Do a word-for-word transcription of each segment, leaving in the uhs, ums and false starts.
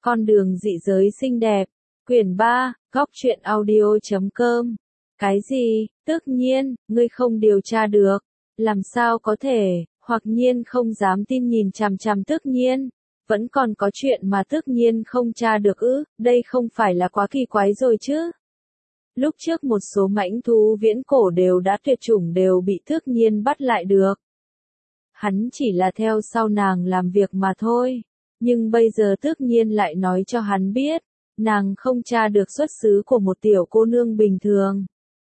Con đường dị giới xinh đẹp, quyển ba, góc truyện audio chấm com. Cái gì, tất nhiên, ngươi không điều tra được, làm sao có thể, hoặc nhiên không dám tin nhìn chằm chằm tất nhiên, vẫn còn có chuyện mà tất nhiên không tra được ư, đây không phải là quá kỳ quái rồi chứ. Lúc trước một số mãnh thú viễn cổ đều đã tuyệt chủng đều bị tất nhiên bắt lại được. Hắn chỉ là theo sau nàng làm việc mà thôi. Nhưng bây giờ tất nhiên lại nói cho hắn biết, nàng không tra được xuất xứ của một tiểu cô nương bình thường.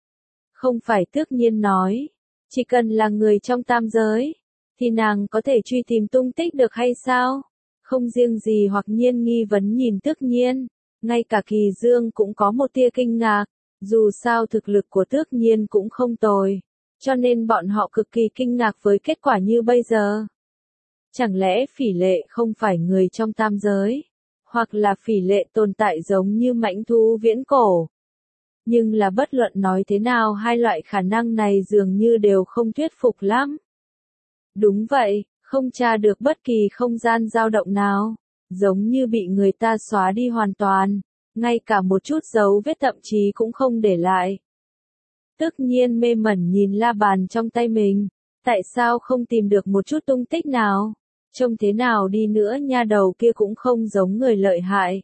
Không phải tất nhiên nói, chỉ cần là người trong tam giới, thì nàng có thể truy tìm tung tích được hay sao? Không riêng gì hoặc nhiên nghi vấn nhìn tất nhiên, ngay cả Kỳ Dương cũng có một tia kinh ngạc, dù sao thực lực của tất nhiên cũng không tồi, cho nên bọn họ cực kỳ kinh ngạc với kết quả như bây giờ. Chẳng lẽ Phỉ Lệ không phải người trong tam giới, hoặc là Phỉ Lệ tồn tại giống như mãnh thú viễn cổ? Nhưng là bất luận nói thế nào hai loại khả năng này dường như đều không thuyết phục lắm. Đúng vậy, không tra được bất kỳ không gian dao động nào, giống như bị người ta xóa đi hoàn toàn, ngay cả một chút dấu vết thậm chí cũng không để lại. Tất nhiên mê mẩn nhìn la bàn trong tay mình, tại sao không tìm được một chút tung tích nào? Trông thế nào đi nữa nha đầu kia cũng không giống người lợi hại.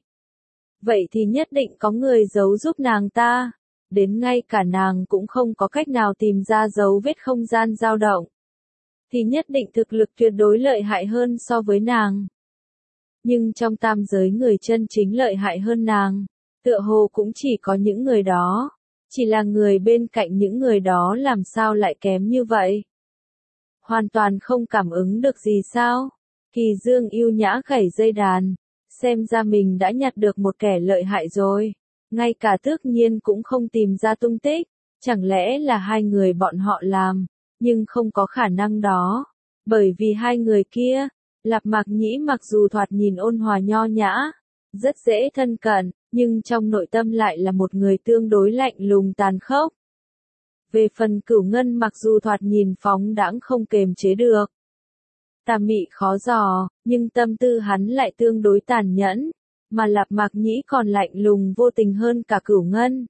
Vậy thì nhất định có người giấu giúp nàng ta, đến ngay cả nàng cũng không có cách nào tìm ra dấu vết không gian dao động. Thì nhất định thực lực tuyệt đối lợi hại hơn so với nàng. Nhưng trong tam giới người chân chính lợi hại hơn nàng, tựa hồ cũng chỉ có những người đó. Chỉ là người bên cạnh những người đó làm sao lại kém như vậy? Hoàn toàn không cảm ứng được gì sao? Kỳ Dương yêu nhã gảy dây đàn, xem ra mình đã nhặt được một kẻ lợi hại rồi. Ngay cả tất nhiên cũng không tìm ra tung tích, chẳng lẽ là hai người bọn họ làm, nhưng không có khả năng đó. Bởi vì hai người kia, Lạp Mạc Nhĩ mặc dù thoạt nhìn ôn hòa nho nhã, rất dễ thân cận, nhưng trong nội tâm lại là một người tương đối lạnh lùng tàn khốc. Về phần Cửu Ngân mặc dù thoạt nhìn phóng đãng không kềm chế được, tà mị khó dò, nhưng tâm tư hắn lại tương đối tàn nhẫn, mà Lạp Mạc Nhĩ còn lạnh lùng vô tình hơn cả Cửu Ngân.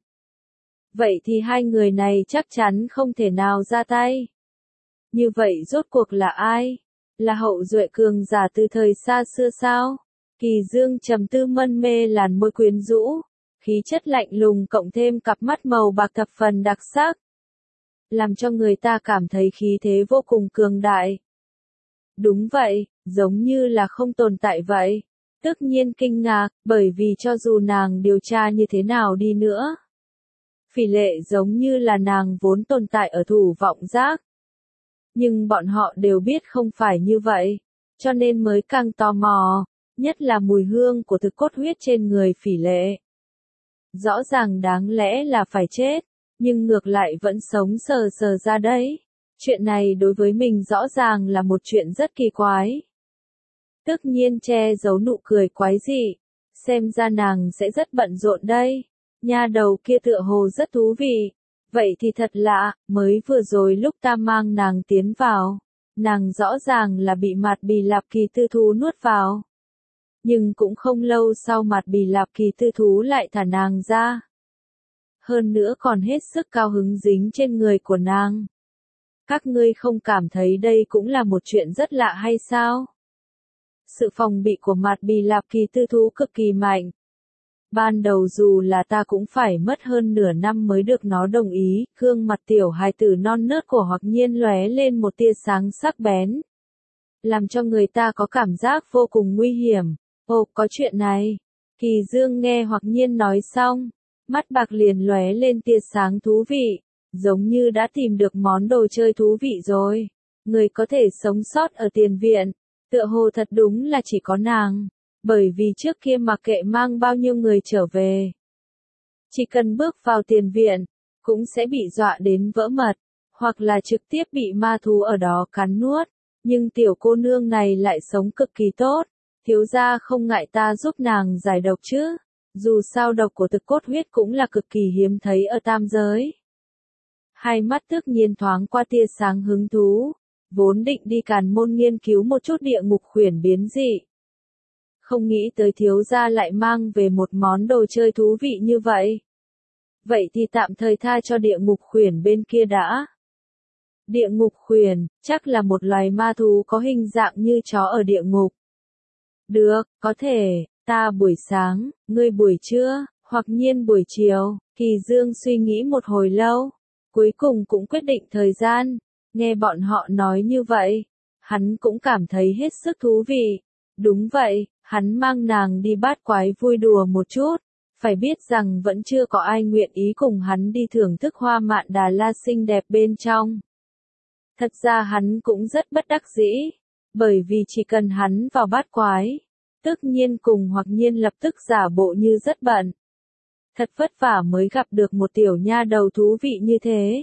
Vậy thì hai người này chắc chắn không thể nào ra tay. Như vậy rốt cuộc là ai? Là hậu duệ cường giả từ thời xa xưa sao? Kỳ Dương trầm tư mân mê làn môi quyến rũ, khí chất lạnh lùng cộng thêm cặp mắt màu bạc thập phần đặc sắc, làm cho người ta cảm thấy khí thế vô cùng cường đại. Đúng vậy, giống như là không tồn tại vậy. Tất nhiên kinh ngạc, bởi vì cho dù nàng điều tra như thế nào đi nữa, Phỉ Lệ giống như là nàng vốn tồn tại ở Thủ Vọng Giác. Nhưng bọn họ đều biết không phải như vậy, cho nên mới càng tò mò, nhất là mùi hương của thực cốt huyết trên người Phỉ Lệ. Rõ ràng đáng lẽ là phải chết, nhưng ngược lại vẫn sống sờ sờ ra đấy. Chuyện này đối với mình rõ ràng là một chuyện rất kỳ quái. Tất nhiên che giấu nụ cười quái dị, xem ra nàng sẽ rất bận rộn đây. Nha đầu kia tựa hồ rất thú vị. Vậy thì thật lạ, mới vừa rồi lúc ta mang nàng tiến vào, nàng rõ ràng là bị Mạt Bì Lạp Kỳ Tư Thú nuốt vào. Nhưng cũng không lâu sau Mạt Bì Lạp Kỳ Tư Thú lại thả nàng ra. Hơn nữa còn hết sức cao hứng dính trên người của nàng. Các ngươi không cảm thấy đây cũng là một chuyện rất lạ hay sao? Sự phòng bị của Mạt Bì Lạp Kỳ Tư Thú cực kỳ mạnh. Ban đầu dù là ta cũng phải mất hơn nửa năm mới được nó đồng ý, gương mặt tiểu hài tử non nớt của Hoặc Nhiên lóe lên một tia sáng sắc bén, làm cho người ta có cảm giác vô cùng nguy hiểm. Ồ, có chuyện này. Kỳ Dương nghe Hoặc Nhiên nói xong, mắt bạc liền lóe lên tia sáng thú vị, giống như đã tìm được món đồ chơi thú vị rồi. Người có thể sống sót ở tiền viện, tựa hồ thật đúng là chỉ có nàng. Bởi vì trước kia mặc kệ mang bao nhiêu người trở về, chỉ cần bước vào tiền viện, cũng sẽ bị dọa đến vỡ mật, hoặc là trực tiếp bị ma thú ở đó cắn nuốt. Nhưng tiểu cô nương này lại sống cực kỳ tốt, thiếu gia không ngại ta giúp nàng giải độc chứ? Dù sao độc của thực cốt huyết cũng là cực kỳ hiếm thấy ở tam giới. Hai mắt Tước Nhiên thoáng qua tia sáng hứng thú, vốn định đi Càn Môn nghiên cứu một chút địa ngục khuyển biến dị. không nghĩ tới thiếu gia lại mang về một món đồ chơi thú vị như vậy. Vậy thì tạm thời tha cho địa ngục khuyển bên kia đã. Địa ngục khuyển, chắc là một loài ma thú có hình dạng như chó ở địa ngục. Được, có thể, ta buổi sáng, ngươi buổi trưa, hoặc nhiên buổi chiều. Kỳ Dương suy nghĩ một hồi lâu, cuối cùng cũng quyết định thời gian. Nghe bọn họ nói như vậy, hắn cũng cảm thấy hết sức thú vị. Đúng vậy, hắn mang nàng đi bát quái vui đùa một chút. Phải biết rằng vẫn chưa có ai nguyện ý cùng hắn đi thưởng thức hoa mạn Đà La xinh đẹp bên trong. Thật ra hắn cũng rất bất đắc dĩ, bởi vì chỉ cần hắn vào bát quái, tức nhiên cùng hoặc nhiên lập tức giả bộ như rất bận. Thật vất vả mới gặp được một tiểu nha đầu thú vị như thế.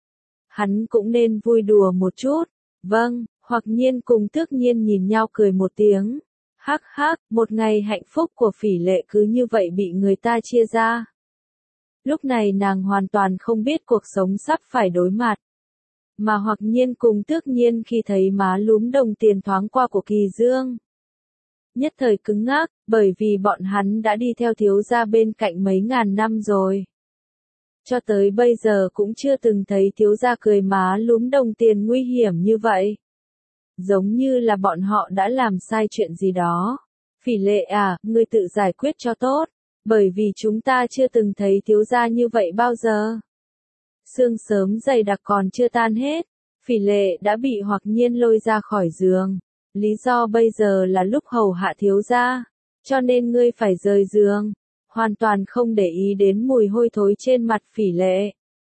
Hắn cũng nên vui đùa một chút. Vâng, hoặc nhiên cùng tước nhiên nhìn nhau cười một tiếng. Hắc hắc, một ngày hạnh phúc của Phỉ Lệ cứ như vậy bị người ta chia ra. Lúc này nàng hoàn toàn không biết cuộc sống sắp phải đối mặt. Mà hoặc nhiên cùng tước nhiên khi thấy má lúm đồng tiền thoáng qua của Kỳ Dương. Nhất thời cứng ngắc, bởi vì bọn hắn đã đi theo thiếu gia bên cạnh mấy ngàn năm rồi. Cho tới bây giờ cũng chưa từng thấy thiếu gia cười má lúm đồng tiền nguy hiểm như vậy. Giống như là bọn họ đã làm sai chuyện gì đó. Phỉ Lệ à, ngươi tự giải quyết cho tốt, bởi vì chúng ta chưa từng thấy thiếu gia như vậy bao giờ. Sương sớm dày đặc còn chưa tan hết, Phỉ Lệ đã bị hoặc nhiên lôi ra khỏi giường. Lý do bây giờ là lúc hầu hạ thiếu gia, cho nên ngươi phải rời giường, hoàn toàn không để ý đến mùi hôi thối trên mặt Phỉ Lệ.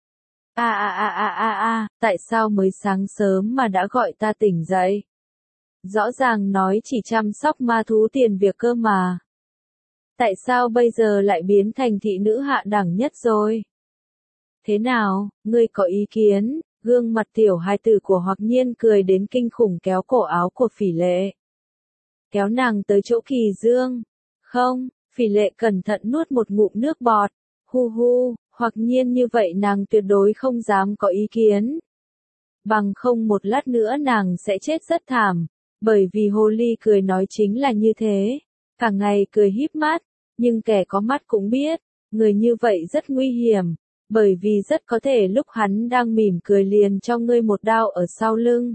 A a a a a a, tại sao mới sáng sớm mà đã gọi ta tỉnh dậy? Rõ ràng nói chỉ chăm sóc ma thú tiền việc cơ mà. Tại sao bây giờ lại biến thành thị nữ hạ đẳng nhất rồi? Thế nào, ngươi có ý kiến? Gương mặt tiểu hài tử của hoặc nhiên cười đến kinh khủng kéo cổ áo của Phỉ Lệ. Kéo nàng tới chỗ Kỳ Dương. Không, Phỉ Lệ cẩn thận nuốt một ngụm nước bọt. Hu hu, hoặc nhiên như vậy nàng tuyệt đối không dám có ý kiến. Bằng không một lát nữa nàng sẽ chết rất thảm. Bởi vì hồ ly cười nói chính là như thế. Cả ngày cười híp mắt, nhưng kẻ có mắt cũng biết, người như vậy rất nguy hiểm. Bởi vì rất có thể lúc hắn đang mỉm cười liền cho ngươi một đao ở sau lưng.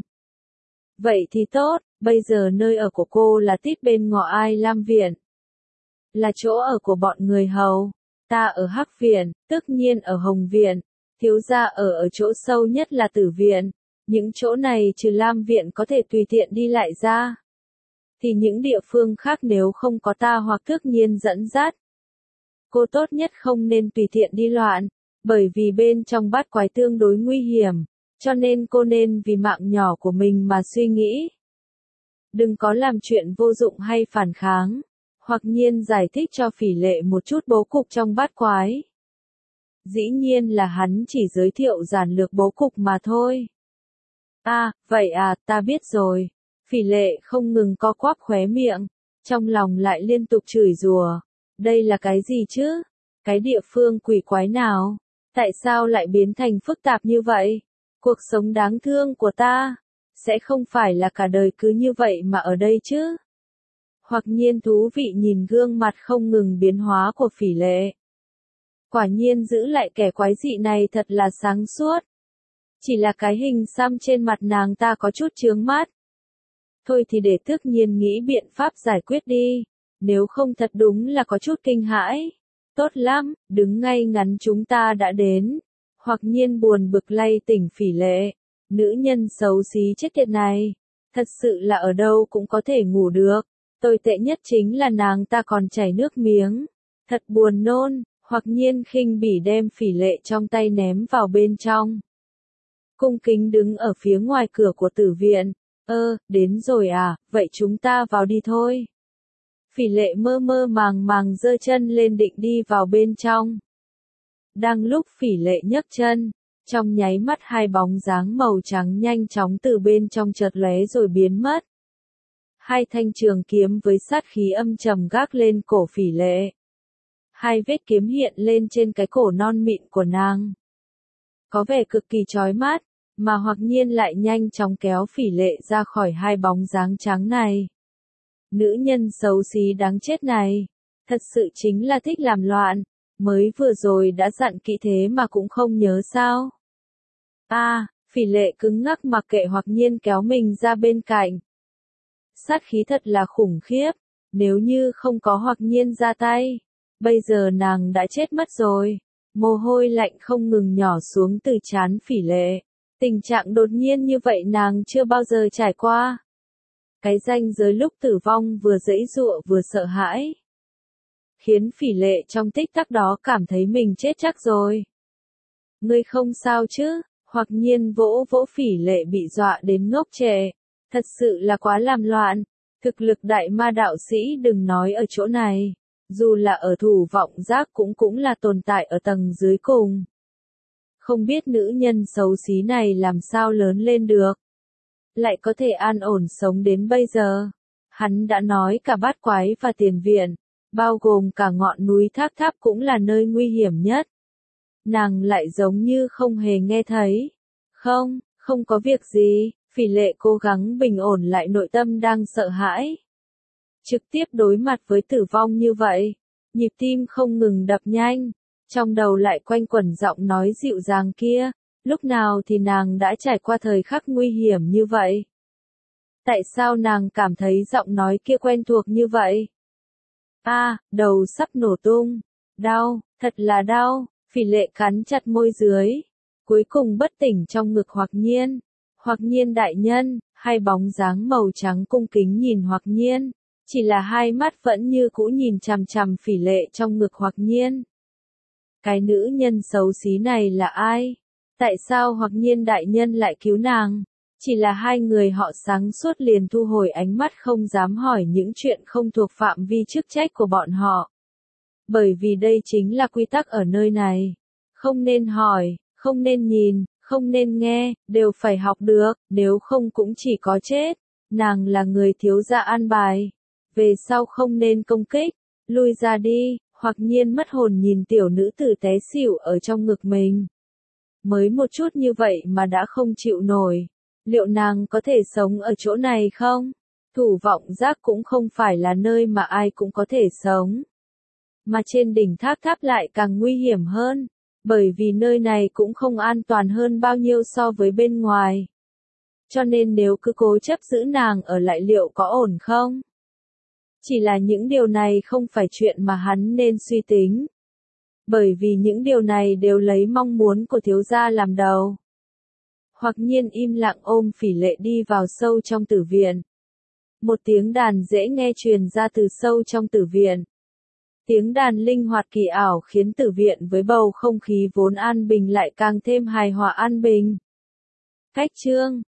Vậy thì tốt, bây giờ nơi ở của cô là tít bên ngõ Ai Lam Viện. Là chỗ ở của bọn người hầu. Ta ở Hắc Viện, tức nhiên ở Hồng Viện. Thiếu gia ở ở chỗ sâu nhất là Tử Viện. Những chỗ này trừ Lam Viện có thể tùy tiện đi lại ra. Thì những địa phương khác nếu không có ta hoặc tước nhiên dẫn dắt. Cô tốt nhất không nên tùy tiện đi loạn. Bởi vì bên trong bát quái tương đối nguy hiểm, cho nên cô nên vì mạng nhỏ của mình mà suy nghĩ. Đừng có làm chuyện vô dụng hay phản kháng, hoặc nhiên giải thích cho Phỉ Lệ một chút bố cục trong bát quái. Dĩ nhiên là hắn chỉ giới thiệu giản lược bố cục mà thôi. À, vậy à, ta biết rồi. Phỉ Lệ không ngừng co quắp khóe miệng, trong lòng lại liên tục chửi rủa. Đây là cái gì chứ? Cái địa phương quỷ quái nào? Tại sao lại biến thành phức tạp như vậy? Cuộc sống đáng thương của ta, sẽ không phải là cả đời cứ như vậy mà ở đây chứ? Hoặc nhiên thú vị nhìn gương mặt không ngừng biến hóa của Phỉ Lệ. Quả nhiên giữ lại kẻ quái dị này thật là sáng suốt. Chỉ là cái hình xăm trên mặt nàng ta có chút chướng mắt. Thôi thì để Tước Nhiên nghĩ biện pháp giải quyết đi, nếu không thật đúng là có chút kinh hãi. Tốt lắm, đứng ngay ngắn chúng ta đã đến. Hoặc nhiên buồn bực lay tỉnh Phỉ Lệ. Nữ nhân xấu xí chết tiệt này. Thật sự là ở đâu cũng có thể ngủ được. Tồi tệ nhất chính là nàng ta còn chảy nước miếng. Thật buồn nôn. Hoặc nhiên khinh bỉ đem Phỉ Lệ trong tay ném vào bên trong. Cung kính đứng ở phía ngoài cửa của Tử Viện. Ơ, đến rồi à, vậy chúng ta vào đi thôi. Phỉ Lệ mơ mơ màng màng giơ chân lên định đi vào bên trong. Đang lúc Phỉ Lệ nhấc chân, trong nháy mắt hai bóng dáng màu trắng nhanh chóng từ bên trong chợt lóe rồi biến mất. Hai thanh trường kiếm với sát khí âm trầm gác lên cổ Phỉ Lệ. Hai vết kiếm hiện lên trên cái cổ non mịn của nàng. Có vẻ cực kỳ chói mắt, mà hoặc nhiên lại nhanh chóng kéo Phỉ Lệ ra khỏi hai bóng dáng trắng này. Nữ nhân xấu xí đáng chết này, thật sự chính là thích làm loạn, mới vừa rồi đã dặn kỹ thế mà cũng không nhớ sao. A, à, Phỉ Lệ cứng ngắc mặc kệ Hoặc Nhiên kéo mình ra bên cạnh. Sát khí thật là khủng khiếp, nếu như không có Hoặc Nhiên ra tay, bây giờ nàng đã chết mất rồi. Mồ hôi lạnh không ngừng nhỏ xuống từ trán Phỉ Lệ. Tình trạng đột nhiên như vậy nàng chưa bao giờ trải qua. Cái ranh giới lúc tử vong vừa giãy giụa vừa sợ hãi, khiến Phỉ Lệ trong tích tắc đó cảm thấy mình chết chắc rồi. Ngươi không sao chứ? Hoặc Nhiên vỗ vỗ Phỉ Lệ bị dọa đến ngốc trệ. Thật sự là quá làm loạn. Thực lực đại ma đạo sĩ đừng nói ở chỗ này, dù là ở Thủ Vọng Giác cũng cũng là tồn tại ở tầng dưới cùng. Không biết nữ nhân xấu xí này làm sao lớn lên được, lại có thể an ổn sống đến bây giờ. Hắn đã nói cả bát quái và tiền viện, bao gồm cả ngọn núi Tháp Tháp cũng là nơi nguy hiểm nhất. Nàng lại giống như không hề nghe thấy. Không, không có việc gì. Phỉ Lệ cố gắng bình ổn lại nội tâm đang sợ hãi. Trực tiếp đối mặt với tử vong như vậy, nhịp tim không ngừng đập nhanh, trong đầu lại quanh quẩn giọng nói dịu dàng kia, lúc nào thì nàng đã trải qua thời khắc nguy hiểm như vậy? Tại sao nàng cảm thấy giọng nói kia quen thuộc như vậy? A, à, đầu sắp nổ tung, đau, thật là đau, Phỉ Lệ cắn chặt môi dưới, cuối cùng bất tỉnh trong ngực Hoặc Nhiên. Hoặc Nhiên đại nhân, hai bóng dáng màu trắng cung kính nhìn Hoặc Nhiên, chỉ là hai mắt vẫn như cũ nhìn chằm chằm Phỉ Lệ trong ngực Hoặc Nhiên. Cái nữ nhân xấu xí này là ai? Tại sao Hoặc Nhiên đại nhân lại cứu nàng? Chỉ là hai người họ sáng suốt liền thu hồi ánh mắt không dám hỏi những chuyện không thuộc phạm vi chức trách của bọn họ. Bởi vì đây chính là quy tắc ở nơi này. Không nên hỏi, không nên nhìn, không nên nghe, đều phải học được, nếu không cũng chỉ có chết. Nàng là người thiếu gia an bài. Về sau không nên công kích, lui ra đi. Hoặc Nhiên mất hồn nhìn tiểu nữ tử té xỉu ở trong ngực mình. Mới một chút như vậy mà đã không chịu nổi. Liệu nàng có thể sống ở chỗ này không? Thủ Vọng Giác cũng không phải là nơi mà ai cũng có thể sống. Mà trên đỉnh Tháp Tháp lại càng nguy hiểm hơn. Bởi vì nơi này cũng không an toàn hơn bao nhiêu so với bên ngoài. Cho nên nếu cứ cố chấp giữ nàng ở lại liệu có ổn không? Chỉ là những điều này không phải chuyện mà hắn nên suy tính. Bởi vì những điều này đều lấy mong muốn của thiếu gia làm đầu. Hoặc Nhiên im lặng ôm Phỉ Lệ đi vào sâu trong tử viện. Một tiếng đàn dễ nghe truyền ra từ sâu trong tử viện. Tiếng đàn linh hoạt kỳ ảo khiến tử viện với bầu không khí vốn an bình lại càng thêm hài hòa an bình. Cách chương